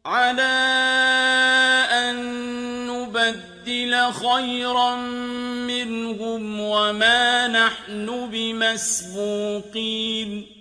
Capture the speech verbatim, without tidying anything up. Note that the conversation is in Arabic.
عَلَىٰ أَن نُّبَدِّلَ خَيْرًا مِّنْهُمْ وَمَا نَحْنُ بِمَسْبُوقِينَ